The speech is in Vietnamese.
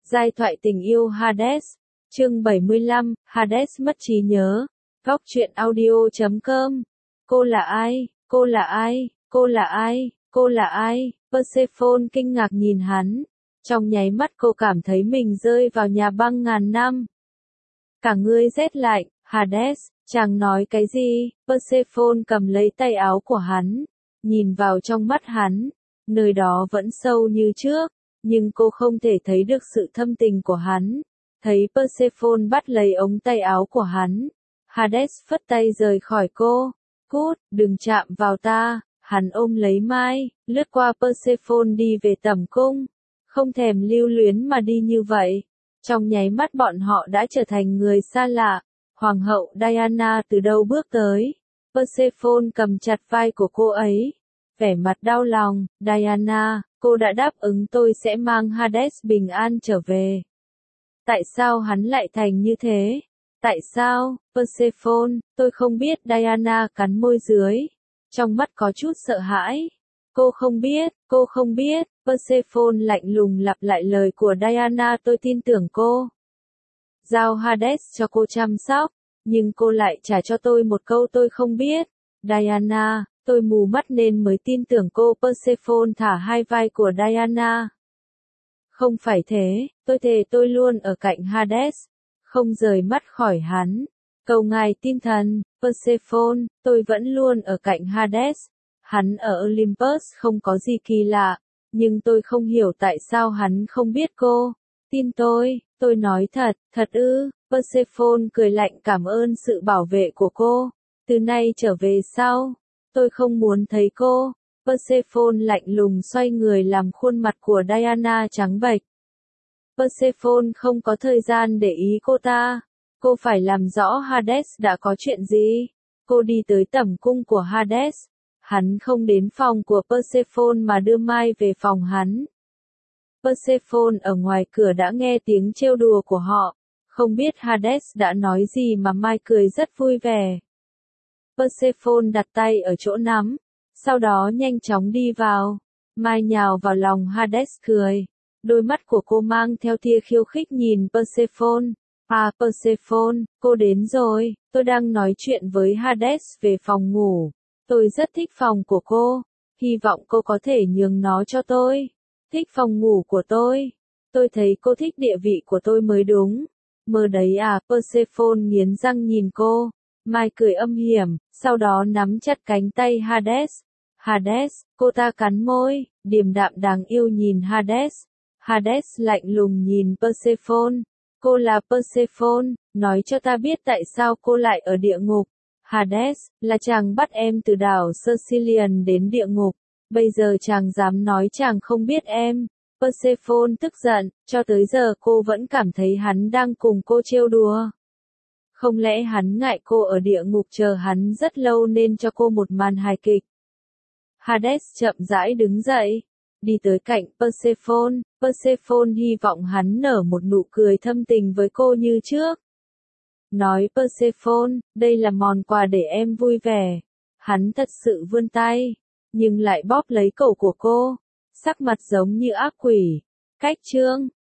Giai thoại tình yêu Hades, chương 75, Hades mất trí nhớ. Góc truyện audio.com. Cô là ai? Cô là ai? Cô là ai? Cô là ai? Persephone kinh ngạc nhìn hắn. Trong nháy mắt cô cảm thấy mình rơi vào nhà băng ngàn năm. Cả người rét lạnh. Hades, chàng nói cái gì? Persephone cầm lấy tay áo của hắn, nhìn vào trong mắt hắn. Nơi đó vẫn sâu như trước, nhưng cô không thể thấy được sự thâm tình của hắn. Thấy Persephone bắt lấy ống tay áo của hắn, Hades phất tay rời khỏi cô. Cút, đừng chạm vào ta. Hắn ôm lấy Mai, lướt qua Persephone đi về tẩm cung. Không thèm lưu luyến mà đi như vậy. Trong nháy mắt bọn họ đã trở thành người xa lạ. Hoàng hậu Diana từ đâu bước tới. Persephone cầm chặt vai của cô ấy, vẻ mặt đau lòng. Diana, cô đã đáp ứng tôi sẽ mang Hades bình an trở về. Tại sao hắn lại thành như thế? Tại sao? Persephone, tôi không biết. Diana cắn môi dưới, trong mắt có chút sợ hãi. Cô không biết, cô không biết. Persephone lạnh lùng lặp lại lời của Diana, tôi tin tưởng cô. Giao Hades cho cô chăm sóc, nhưng cô lại trả cho tôi một câu tôi không biết. Diana, tôi mù mắt nên mới tin tưởng cô. Persephone thả hai vai của Diana. Không phải thế, tôi thề tôi luôn ở cạnh Hades, không rời mắt khỏi hắn. Cầu ngài tin thần. Persephone, tôi vẫn luôn ở cạnh Hades. Hắn ở Olympus không có gì kỳ lạ, nhưng tôi không hiểu tại sao hắn không biết cô. Tin tôi nói thật. Thật ư? Persephone cười lạnh, cảm ơn sự bảo vệ của cô. Từ nay trở về sau, tôi không muốn thấy cô. Persephone lạnh lùng xoay người làm khuôn mặt của Diana trắng bệch. Persephone không có thời gian để ý cô ta. Cô phải làm rõ Hades đã có chuyện gì. Cô đi tới tẩm cung của Hades. Hắn không đến phòng của Persephone mà đưa Mai về phòng hắn. Persephone ở ngoài cửa đã nghe tiếng trêu đùa của họ. Không biết Hades đã nói gì mà Mai cười rất vui vẻ. Persephone đặt tay ở chỗ nắm, sau đó nhanh chóng đi vào. Mai nhào vào lòng Hades cười. Đôi mắt của cô mang theo tia khiêu khích nhìn Persephone. À Persephone, cô đến rồi. Tôi đang nói chuyện với Hades về phòng ngủ. Tôi rất thích phòng của cô. Hy vọng cô có thể nhường nó cho tôi. Thích phòng ngủ của tôi. Tôi thấy cô thích địa vị của tôi mới đúng. Mơ đấy à? Persephone nghiến răng nhìn cô. Mai cười âm hiểm, sau đó nắm chặt cánh tay Hades. Hades, cô ta cắn môi, điềm đạm đáng yêu nhìn Hades. Hades lạnh lùng nhìn Persephone. Cô là Persephone, nói cho ta biết tại sao cô lại ở địa ngục. Hades, là chàng bắt em từ đảo Sicilian đến địa ngục. Bây giờ chàng dám nói chàng không biết em. Persephone tức giận, cho tới giờ cô vẫn cảm thấy hắn đang cùng cô trêu đùa. Không lẽ hắn ngại cô ở địa ngục chờ hắn rất lâu nên cho cô một màn hài kịch. Hades chậm rãi đứng dậy, đi tới cạnh Persephone. Persephone hy vọng hắn nở một nụ cười thâm tình với cô như trước. Nói Persephone, đây là món quà để em vui vẻ. Hắn thật sự vươn tay, nhưng lại bóp lấy cổ của cô. Sắc mặt giống như ác quỷ. Cách chương